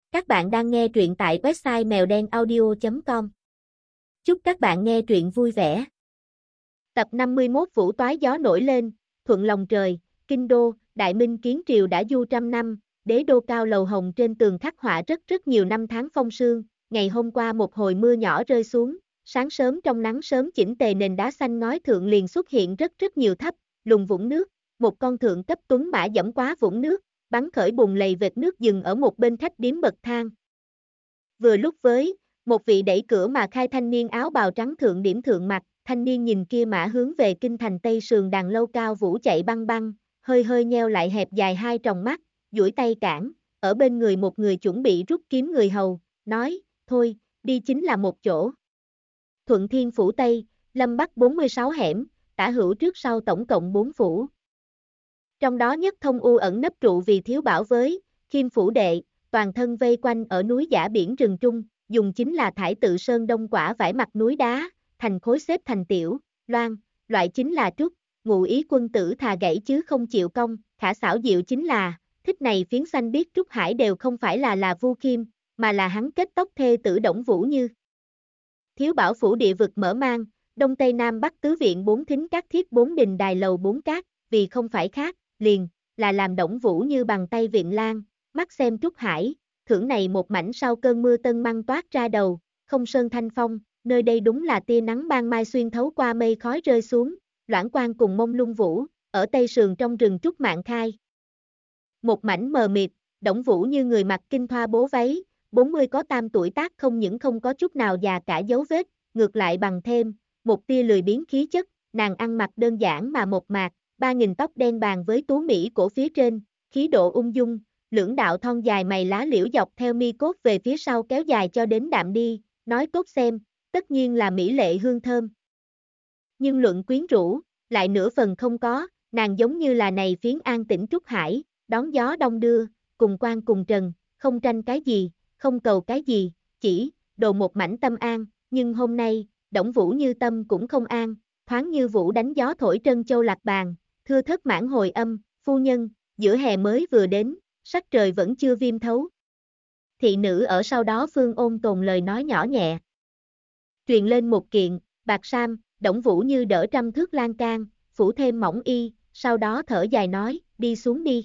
Các bạn đang nghe truyện tại website mèo đen audio.com. Chúc các bạn nghe truyện vui vẻ. Tập 51 Vũ toái gió nổi lên, thuận lòng trời, kinh đô, Đại Minh kiến triều đã du trăm năm, đế đô cao lầu hồng trên tường khắc họa rất nhiều năm tháng phong sương, ngày hôm qua một hồi mưa nhỏ rơi xuống, sáng sớm trong nắng sớm chỉnh tề nền đá xanh ngói thượng liền xuất hiện rất nhiều thấp, lùng vũng nước, một con thượng cấp tuấn mã dẫm quá vũng nước, bắn khởi bùn lầy vệt nước dừng ở một bên khách điếm bậc thang. Vừa lúc với, một vị đẩy cửa mà khai thanh niên áo bào trắng thượng điểm thượng mặt, thanh niên nhìn kia mã hướng về kinh thành Tây Sườn đàn lâu cao vũ chạy băng băng, hơi nheo lại hẹp dài hai tròng mắt, duỗi tay cản, ở bên người một người chuẩn bị rút kiếm người hầu, nói, thôi, đi chính là một chỗ. Thuận Thiên Phủ Tây, Lâm Bắc 46 hẻm, tả hữu trước sau tổng cộng 4 phủ. Trong đó nhất thông u ẩn nấp trụ vì thiếu bảo với, Khiêm Phủ Đệ, toàn thân vây quanh ở núi giả biển rừng trung, dùng chính là thải tự sơn đông quả vải mặt núi đá, thành khối xếp thành tiểu, loan, loại chính là trúc, ngụ ý quân tử thà gãy chứ không chịu công, khả xảo diệu chính là, thích này phiến xanh biết Trúc Hải đều không phải là Vu Khiêm, mà là hắn kết tóc thê tử Đổng Vũ Như. Thiếu bảo phủ địa vực mở mang, đông tây nam bắc tứ viện bốn thính các thiết bốn đình đài lầu bốn cát, vì không phải khác, liền, là làm Đổng Vũ Như bằng tay viện lan, mắt xem Trúc Hải, thưởng này một mảnh sau cơn mưa tân măng toát ra đầu, không sơn thanh phong, nơi đây đúng là tia nắng ban mai xuyên thấu qua mây khói rơi xuống, loãng quang cùng mông lung vũ, ở tây sườn trong rừng trúc mạng khai. Một mảnh mờ mịt, Đổng Vũ Như người mặc kinh thoa bố váy, 40 có tam tuổi tác không những không có chút nào già cả dấu vết, ngược lại bằng thêm, một tia lười biếng khí chất, nàng ăn mặc đơn giản mà mộc mạc, 3.000 tóc đen bàn với tú mỹ cổ phía trên, khí độ ung dung, lưỡng đạo thon dài mày lá liễu dọc theo mi cốt về phía sau kéo dài cho đến đạm đi, nói cốt xem, tất nhiên là mỹ lệ hương thơm. Nhưng luận quyến rũ, lại nửa phần không có, nàng giống như là này phiến an tĩnh Trúc Hải, đón gió đông đưa, cùng quan cùng trần, không tranh cái gì, không cầu cái gì, chỉ, đồ một mảnh tâm an, nhưng hôm nay, Đổng Vũ Như tâm cũng không an, thoáng như vũ đánh gió thổi trân châu lạc bàn, thưa thất mãn hồi âm, phu nhân, giữa hè mới vừa đến, sắc trời vẫn chưa viêm thấu. Thị nữ ở sau đó Phương Ôn Tồn lời nói nhỏ nhẹ. Truyền lên một kiện, bạc sam, Đổng Vũ Như đỡ trăm thước lan can, phủ thêm mỏng y, sau đó thở dài nói, đi xuống đi.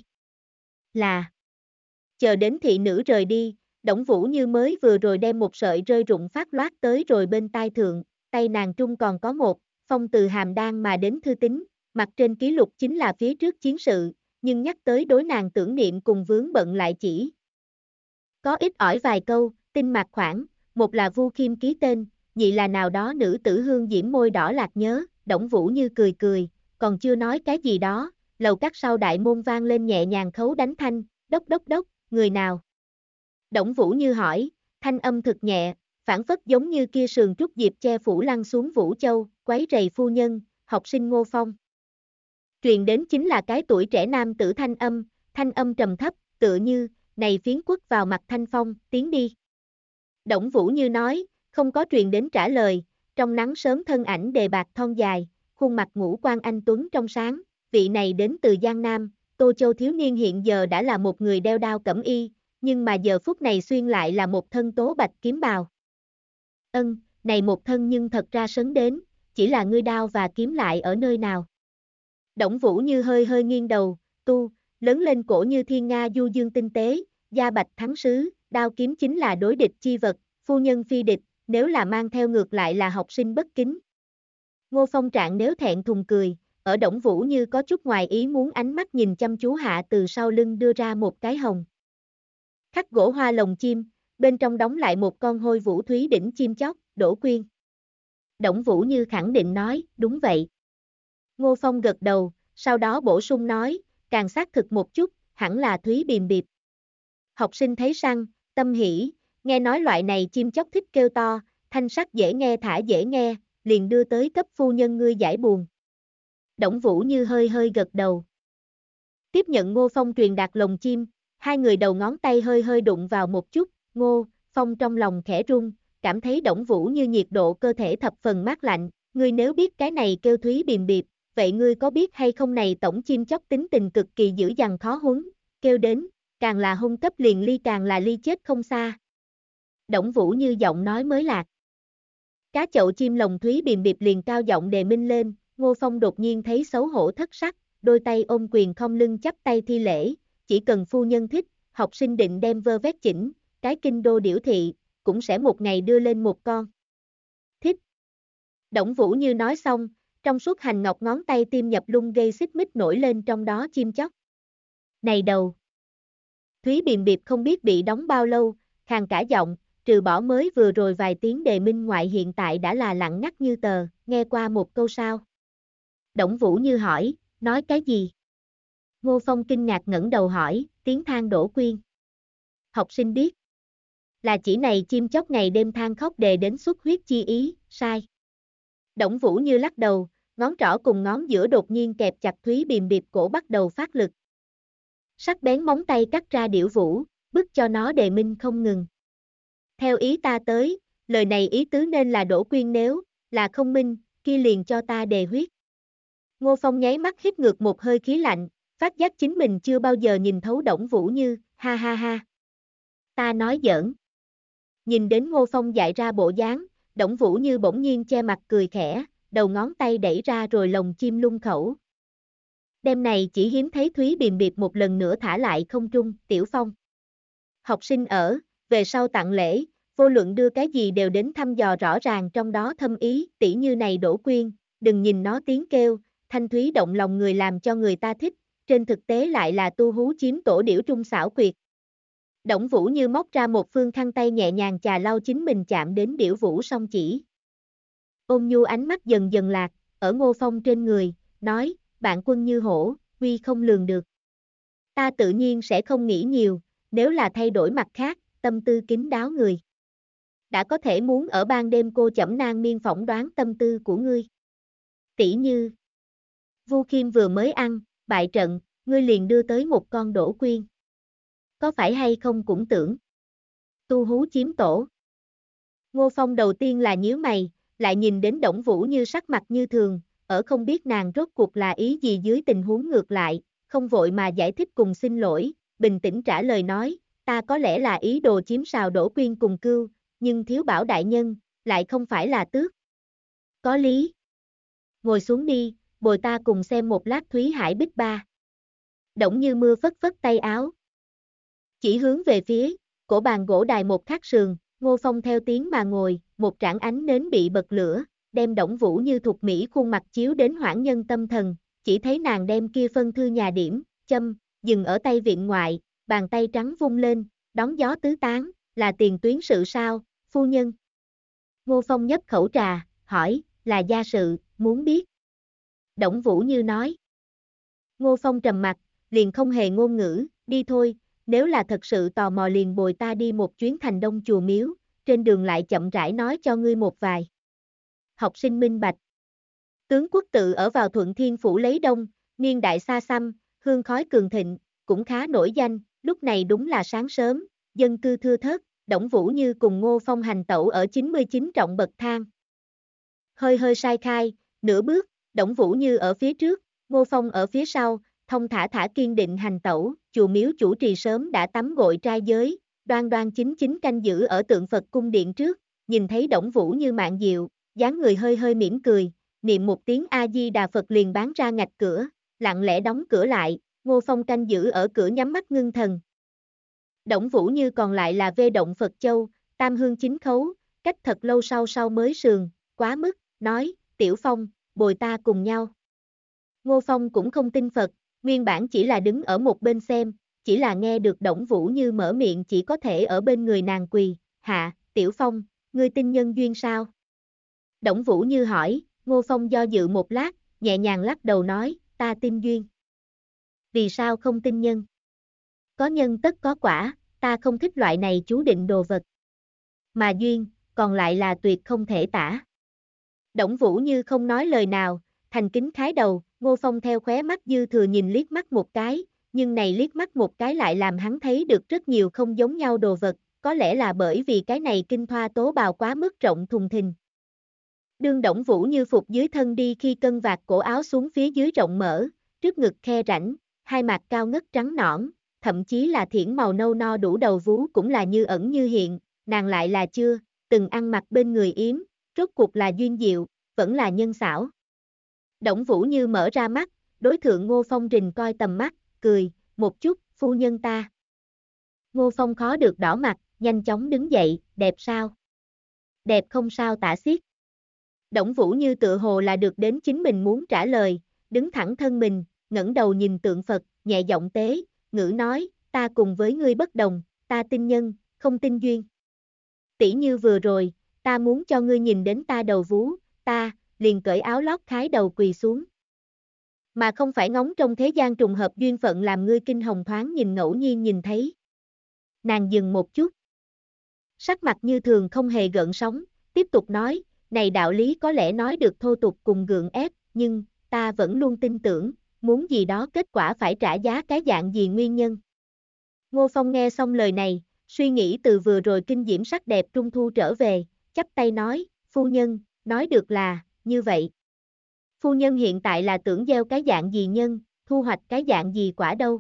Là. Chờ đến thị nữ rời đi, Đổng Vũ Như mới vừa rồi đem một sợi rơi rụng phát loát tới rồi bên tai thượng, tay nàng trung còn có một, phong từ hàm đan mà đến thư tín, mặt trên ký lục chính là phía trước chiến sự, nhưng nhắc tới đối nàng tưởng niệm cùng vướng bận lại chỉ. Có ít ỏi vài câu, tinh mạc khoảng, một là Vu Khiêm ký tên, nhị là nào đó nữ tử hương diễm môi đỏ lạc nhớ, Đổng Vũ Như cười, còn chưa nói cái gì đó, lầu các sau đại môn vang lên nhẹ nhàng khấu đánh thanh, đốc, người nào? Đổng Vũ Như hỏi, thanh âm thực nhẹ, phản phất giống như kia sườn trúc diệp che phủ lăn xuống Vũ Châu, quấy rầy phu nhân, học sinh Ngô Phong. Truyền đến chính là cái tuổi trẻ nam tử thanh âm trầm thấp, tựa như, này phiến quất vào mặt Thanh Phong, tiến đi. Đổng Vũ Như nói, không có truyền đến trả lời, trong nắng sớm thân ảnh đề bạc thon dài, khuôn mặt ngũ quan anh tuấn trong sáng, vị này đến từ Giang Nam, Tô Châu thiếu niên hiện giờ đã là một người đeo đao cẩm y, nhưng mà giờ phút này xuyên lại là một thân tố bạch kiếm bào. Này một thân nhưng thật ra sấn đến, chỉ là ngươi đao và kiếm lại ở nơi nào? Đổng Vũ Như hơi nghiêng đầu, lớn lên cổ như thiên nga du dương tinh tế, da bạch thắng sứ, đao kiếm chính là đối địch chi vật, phu nhân phi địch, nếu là mang theo ngược lại là học sinh bất kính. Ngô Phong Trạng nếu thẹn thùng cười, ở Đổng Vũ Như có chút ngoài ý muốn ánh mắt nhìn chăm chú hạ từ sau lưng đưa ra một cái hồng. Khắc gỗ hoa lồng chim, bên trong đóng lại một con hôi vũ thúy đỉnh chim chóc, Đỗ Quyên. Đổng Vũ Như khẳng định nói, đúng vậy. Ngô Phong gật đầu, sau đó bổ sung nói, càng xác thực một chút, hẳn là Thúy Biềm Biệp. Học sinh thấy săn, tâm hỉ, nghe nói loại này chim chóc thích kêu to, thanh sắc dễ nghe thả dễ nghe, liền đưa tới cấp phu nhân ngươi giải buồn. Đổng Vũ Như hơi gật đầu. Tiếp nhận Ngô Phong truyền đạt lồng chim, hai người đầu ngón tay hơi đụng vào một chút, Ngô Phong trong lòng khẽ rung, cảm thấy Đổng Vũ Như nhiệt độ cơ thể thập phần mát lạnh, ngươi nếu biết cái này kêu Thúy Biềm Biệp, vậy ngươi có biết hay không này tổng chim chóc tính tình cực kỳ dữ dằn khó huấn, kêu đến, càng là hung cấp liền ly càng là ly chết không xa. Đổng Vũ Như giọng nói mới lạc. Cá chậu chim lồng Thúy Biềm Biệp liền cao giọng đề minh lên, Ngô Phong đột nhiên thấy xấu hổ thất sắc, đôi tay ôm quyền không lưng chắp tay thi lễ, chỉ cần phu nhân thích, học sinh định đem vơ vét chỉnh, cái kinh đô điểu thị, cũng sẽ một ngày đưa lên một con. Thích. Đổng Vũ Như nói xong, trong suốt hành ngọc ngón tay tim nhập lung gây xích mích nổi lên trong đó chim chóc. Này đầu. Thúy Biềm Biệp không biết bị đóng bao lâu, khàn cả giọng, trừ bỏ mới vừa rồi vài tiếng đề minh ngoại hiện tại đã là lặng ngắt như tờ, nghe qua một câu sao. Đổng Vũ Như hỏi, nói cái gì? Ngô Phong kinh ngạc ngẩng đầu hỏi, tiếng than đổ quyên. Học sinh biết. Là chỉ này chim chóc ngày đêm than khóc đề đến xuất huyết chi ý, sai. Đổng Vũ Như lắc đầu, ngón trỏ cùng ngón giữa đột nhiên kẹp chặt Thúy Biềm Biệp cổ bắt đầu phát lực. Sắc bén móng tay cắt ra điểu vũ, bức cho nó đề minh không ngừng. Theo ý ta tới, lời này ý tứ nên là đổ quyên nếu, là không minh, kia liền cho ta đề huyết. Ngô Phong nháy mắt hít ngược một hơi khí lạnh, phát giác chính mình chưa bao giờ nhìn thấu Đổng Vũ Như, ha ha ha. Ta nói giỡn. Nhìn đến Ngô Phong dại ra bộ dáng, Đổng Vũ Như bỗng nhiên che mặt cười khẽ, đầu ngón tay đẩy ra rồi lồng chim lung khẩu. Đêm này chỉ hiếm thấy Thúy Biềm Biệp một lần nữa thả lại không trung, Tiểu Phong. Học sinh ở, về sau tặng lễ, vô luận đưa cái gì đều đến thăm dò rõ ràng trong đó thâm ý, tỉ như này đổ quyên, đừng nhìn nó tiếng kêu, thanh thúy động lòng người làm cho người ta thích, trên thực tế lại là tu hú chiếm tổ điểu trung xảo quyệt. Đổng Vũ Như móc ra một phương khăn tay nhẹ nhàng chà lau chính mình chạm đến điểu vũ song chỉ. Ôn nhu ánh mắt dần dần lạc, ở Ngô Phong trên người, nói, bạn quân như hổ, huy không lường được. Ta tự nhiên sẽ không nghĩ nhiều, nếu là thay đổi mặt khác, tâm tư kín đáo người. Đã có thể muốn ở ban đêm cô chẩm nang miên phỏng đoán tâm tư của ngươi. Tỷ như, Vu Khiêm vừa mới ăn, bại trận, ngươi liền đưa tới một con đổ quyên. Có phải hay không cũng tưởng. Tu hú chiếm tổ. Ngô Phong đầu tiên là nhíu mày, lại nhìn đến Đổng Vũ Như sắc mặt như thường, ở không biết nàng rốt cuộc là ý gì dưới tình huống ngược lại, không vội mà giải thích cùng xin lỗi, bình tĩnh trả lời nói, ta có lẽ là ý đồ chiếm sào đổ quyên cùng cưu, nhưng thiếu bảo đại nhân, lại không phải là tước. Có lý. Ngồi xuống đi, bồi ta cùng xem một lát Thúy Hải Bích Ba. Đổng Như Mưa phất phất tay áo. Chỉ hướng về phía, cổ bàn gỗ đài một khắc sườn, Ngô Phong theo tiếng mà ngồi, một trảng ánh nến bị bật lửa, đem Đổng Vũ Như thục mỹ khuôn mặt chiếu đến hoảng nhân tâm thần, chỉ thấy nàng đem kia phân thư nhà điểm, châm, dừng ở tay viện ngoại, bàn tay trắng vung lên, đón gió tứ tán, là tiền tuyến sự sao, phu nhân. Ngô Phong nhấp khẩu trà, hỏi, là gia sự, muốn biết. Đổng Vũ Như nói. Ngô Phong trầm mặt, liền không hề ngôn ngữ, đi thôi, nếu là thật sự tò mò liền bồi ta đi một chuyến thành Đông chùa miếu, trên đường lại chậm rãi nói cho ngươi một vài. Học sinh minh bạch. Tướng quốc tự ở vào Thuận Thiên Phủ lấy đông, niên đại xa xăm, hương khói cường thịnh, cũng khá nổi danh, lúc này đúng là sáng sớm, dân cư thưa thớt, Đổng Vũ Như cùng Ngô Phong hành tẩu ở 99 trọng bậc thang. Hơi hơi sai khai, nửa bước, Đổng Vũ Như ở phía trước, Ngô Phong ở phía sau, thông thả thả kiên định hành tẩu, chùa miếu chủ trì sớm đã tắm gội trai giới, đoan đoan chính chính canh giữ ở tượng Phật cung điện trước, nhìn thấy Đổng Vũ Như mạn diệu, dáng người hơi hơi mỉm cười, niệm một tiếng A-di-đà Phật liền bán ra ngạch cửa, lặng lẽ đóng cửa lại, Ngô Phong canh giữ ở cửa nhắm mắt ngưng thần. Đổng Vũ Như còn lại là vê động Phật Châu, tam hương chính khấu, cách thật lâu sau mới sườn, quá mức, nói, Tiểu Phong, bồi ta cùng nhau. Ngô Phong cũng không tin Phật, nguyên bản chỉ là đứng ở một bên xem, chỉ là nghe được Đổng Vũ Như mở miệng chỉ có thể ở bên người nàng quỳ, hạ, Tiểu Phong, ngươi tin nhân duyên sao? Đổng Vũ Như hỏi, Ngô Phong do dự một lát, nhẹ nhàng lắc đầu nói, ta tin duyên. Vì sao không tin nhân? Có nhân tất có quả, ta không thích loại này chú định đồ vật. Mà duyên, còn lại là tuyệt không thể tả. Đổng Vũ Như không nói lời nào, thành kính khái đầu, Ngô Phong theo khóe mắt dư thừa nhìn liếc mắt một cái, nhưng này liếc mắt một cái lại làm hắn thấy được rất nhiều không giống nhau đồ vật, có lẽ là bởi vì cái này kinh thoa tố bào quá mức rộng thùng thình. Đương Đổng Vũ Như phục dưới thân đi khi cân vạt cổ áo xuống phía dưới rộng mở, trước ngực khe rãnh, hai mặt cao ngất trắng nõn, thậm chí là thiển màu nâu no đủ đầu vú cũng là như ẩn như hiện, nàng lại là chưa từng ăn mặc bên người Yếm, rốt cuộc là duyên diệu, vẫn là nhân xảo. Đổng Vũ Như mở ra mắt, đối thượng Ngô Phong Rình coi tầm mắt, cười, một chút, phu nhân ta. Ngô Phong khó được đỏ mặt, nhanh chóng đứng dậy, đẹp sao? Đẹp không sao tả xiết. Đổng Vũ Như tựa hồ là được đến chính mình muốn trả lời, đứng thẳng thân mình, ngẩng đầu nhìn tượng Phật, nhẹ giọng tế, ngữ nói, ta cùng với ngươi bất đồng, ta tin nhân, không tin duyên. Tỷ như vừa rồi, ta muốn cho ngươi nhìn đến ta đầu vú, ta, liền cởi áo lót khái đầu quỳ xuống. Mà không phải ngóng trong thế gian trùng hợp duyên phận làm ngươi kinh hồng thoáng nhìn ngẫu nhiên nhìn thấy. Nàng dừng một chút. Sắc mặt như thường không hề gợn sóng, tiếp tục nói, này đạo lý có lẽ nói được thô tục cùng gượng ép, nhưng, ta vẫn luôn tin tưởng, muốn gì đó kết quả phải trả giá cái dạng gì nguyên nhân. Ngô Phong nghe xong lời này, suy nghĩ từ vừa rồi kinh diễm sắc đẹp trung thu trở về, chắp tay nói, phu nhân, nói được là, như vậy. Phu nhân hiện tại là tưởng gieo cái dạng gì nhân, thu hoạch cái dạng gì quả đâu.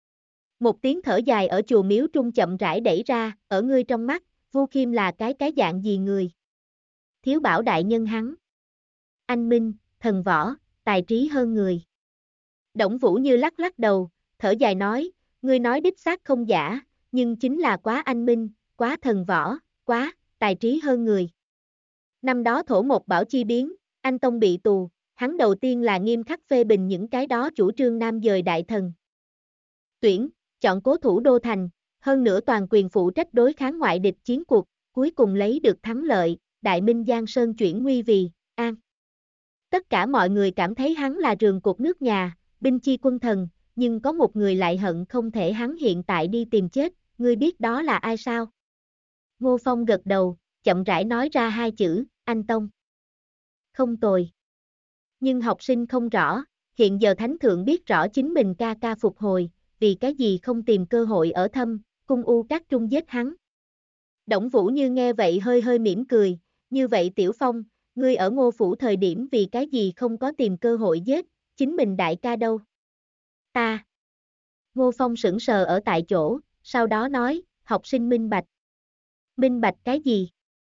Một tiếng thở dài ở chùa miếu trung chậm rãi đẩy ra, ở ngươi trong mắt, Vu Khiêm là cái dạng gì người. Thiếu bảo đại nhân hắn. Anh minh, thần võ, tài trí hơn người. Đổng Vũ Như lắc lắc đầu, thở dài nói, ngươi nói đích xác không giả, nhưng chính là quá anh minh, quá thần võ, quá, tài trí hơn người. Năm đó thổ một bảo chi biến, anh Tông bị tù, hắn đầu tiên là nghiêm khắc phê bình những cái đó chủ trương nam dời đại thần. Tuyển, chọn cố thủ đô thành, hơn nữa toàn quyền phụ trách đối kháng ngoại địch chiến cuộc, cuối cùng lấy được thắng lợi, Đại Minh Giang Sơn chuyển nguy vì an. Tất cả mọi người cảm thấy hắn là rường cột nước nhà, binh chi quân thần, nhưng có một người lại hận không thể hắn hiện tại đi tìm chết, ngươi biết đó là ai sao? Ngô Phong gật đầu, chậm rãi nói ra hai chữ, anh Tông. Không tồi. Nhưng học sinh không rõ, hiện giờ Thánh Thượng biết rõ chính mình ca ca phục hồi, vì cái gì không tìm cơ hội ở thâm, cung u các trung giết hắn. Đổng Vũ Như nghe vậy hơi hơi mỉm cười, như vậy Tiểu Phong, ngươi ở Ngô Phủ thời điểm vì cái gì không có tìm cơ hội giết, chính mình đại ca đâu? Ta. Ngô Phong sững sờ ở tại chỗ, sau đó nói, học sinh minh bạch. Minh bạch cái gì?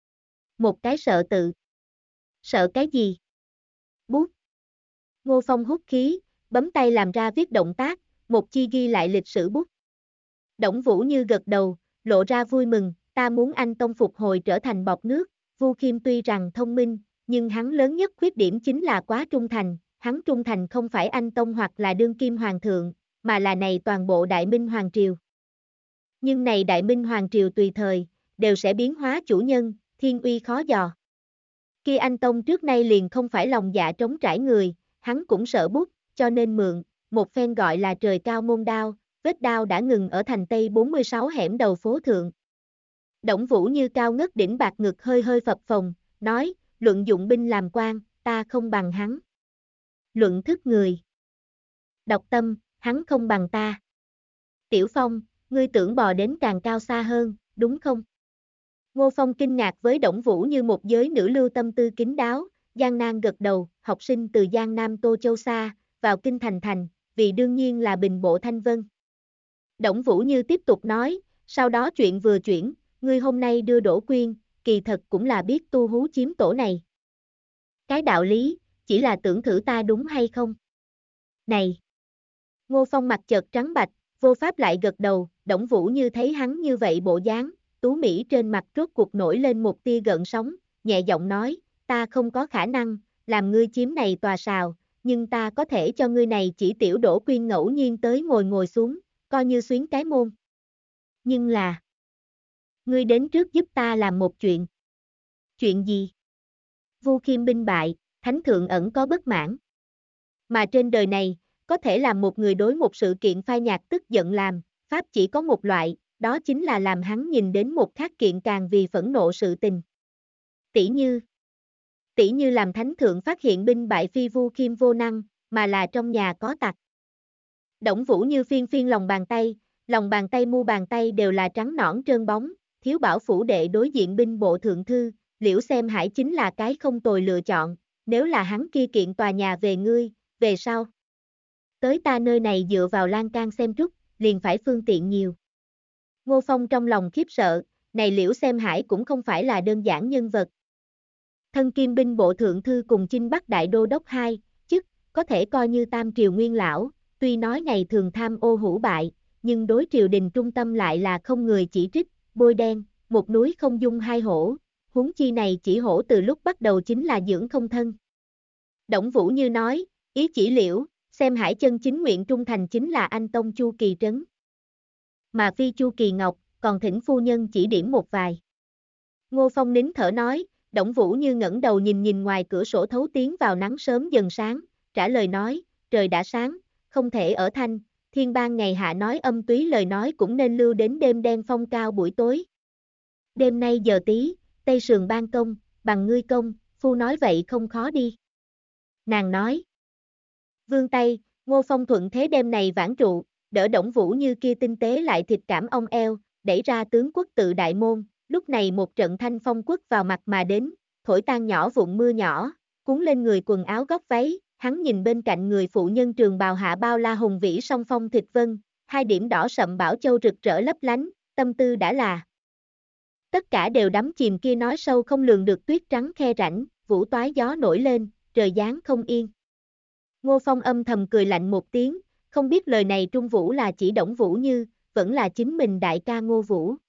Một cái sợ tự. Sợ cái gì? Bút. Ngô Phong hút khí, bấm tay làm ra viết động tác, một chi ghi lại lịch sử bút. Đổng Vũ Như gật đầu, lộ ra vui mừng, ta muốn anh Tông phục hồi trở thành bọt nước, Vu Khiêm tuy rằng thông minh, nhưng hắn lớn nhất khuyết điểm chính là quá trung thành, hắn trung thành không phải anh Tông hoặc là đương kim hoàng thượng, mà là này toàn bộ Đại Minh Hoàng Triều. Nhưng này Đại Minh Hoàng Triều tùy thời, đều sẽ biến hóa chủ nhân, thiên uy khó dò. Kia anh Tông trước nay liền không phải lòng dạ trống trải người, hắn cũng sợ bút, cho nên mượn, một phen gọi là trời cao môn đao, vết đao đã ngừng ở thành Tây 46 hẻm đầu phố thượng. Đổng Vũ Như cao ngất đỉnh bạc ngực hơi hơi phập phồng, nói, luận dụng binh làm quan, ta không bằng hắn. Luận thức người. Độc tâm, hắn không bằng ta. Tiểu Phong, ngươi tưởng bò đến càng cao xa hơn, đúng không? Ngô Phong kinh ngạc với Đổng Vũ Như một giới nữ lưu tâm tư kín đáo, gian nan gật đầu, học sinh từ Giang Nam Tô Châu xa, vào kinh thành, vì đương nhiên là bình bộ thanh vân. Đổng Vũ Như tiếp tục nói, sau đó chuyện vừa chuyển, ngươi hôm nay đưa Đỗ Quyên, kỳ thật cũng là biết tu hú chiếm tổ này. Cái đạo lý, chỉ là tưởng thử ta đúng hay không? Này! Ngô Phong mặt chợt trắng bạch, vô pháp lại gật đầu, Đổng Vũ Như thấy hắn như vậy bộ dáng, tú mỹ trên mặt rốt cuộc nổi lên một tia gợn sóng, nhẹ giọng nói, ta không có khả năng, làm ngươi chiếm này tòa sào, nhưng ta có thể cho ngươi này chỉ tiểu Đỗ Quyên ngẫu nhiên tới ngồi xuống, coi như xuyến cái môn. Nhưng là, ngươi đến trước giúp ta làm một chuyện. Chuyện gì? Vu Khiêm binh bại, Thánh Thượng ẩn có bất mãn. Mà trên đời này, có thể làm một người đối một sự kiện phai nhạt tức giận làm, pháp chỉ có một loại, đó chính là làm hắn nhìn đến một khác kiện càng vì phẫn nộ sự tình. Tỷ như làm Thánh Thượng phát hiện binh bại phi Vu Khiêm vô năng, mà là trong nhà có tặc. Đổng Vũ Như phiên lòng bàn tay mu bàn tay đều là trắng nõn trơn bóng, thiếu bảo phủ đệ đối diện binh bộ thượng thư, Liễu Xem Hải chính là cái không tồi lựa chọn, nếu là hắn kia kiện tòa nhà về ngươi, về sau. Tới ta nơi này dựa vào lan can xem trúc, liền phải phương tiện nhiều. Ngô Phong trong lòng khiếp sợ, này Liễu Xem Hải cũng không phải là đơn giản nhân vật. Thân Kim binh bộ thượng thư cùng Chinh Bắc đại đô đốc 2, chức, có thể coi như tam triều nguyên lão, tuy nói ngày thường tham ô hủ bại, nhưng đối triều đình trung tâm lại là không người chỉ trích, bôi đen, một núi không dung hai hổ, huống chi này chỉ hổ từ lúc bắt đầu chính là dưỡng không thân. Đổng Vũ Như nói, ý chỉ Liễu, Xem Hải chân chính nguyện trung thành chính là anh tông Chu Kỳ Trấn. Mà phi Chu Kỳ Ngọc, còn thỉnh phu nhân chỉ điểm một vài. Ngô Phong nín thở nói, Đổng Vũ Như ngẩng đầu nhìn ngoài cửa sổ thấu tiến vào nắng sớm dần sáng, trả lời nói, trời đã sáng, không thể ở thanh, thiên bang ngày hạ nói âm túy lời nói cũng nên lưu đến đêm đen phong cao buổi tối. Đêm nay giờ tí, Tây Sườn ban công, bằng ngươi công, phu nói vậy không khó đi. Nàng nói. Vương tay, Ngô Phong thuận thế đêm này vãn trụ, đỡ Đổng Vũ Như kia tinh tế lại thịt cảm ong eo, đẩy ra tướng quốc tự đại môn, lúc này một trận thanh phong quất vào mặt mà đến, thổi tan nhỏ vụn mưa nhỏ, cuốn lên người quần áo góc váy, hắn nhìn bên cạnh người phụ nhân trường bào hạ bao la hùng vĩ song phong thịt vân, hai điểm đỏ sậm bảo châu rực rỡ lấp lánh, tâm tư đã là. Tất cả đều đắm chìm kia nói sâu không lường được tuyết trắng khe rãnh, vũ toái gió nổi lên, trời giáng không yên. Ngô Phong âm thầm cười lạnh một tiếng, không biết lời này Trung Vũ là chỉ Đổng Vũ Như, vẫn là chính mình đại ca Ngô Vũ.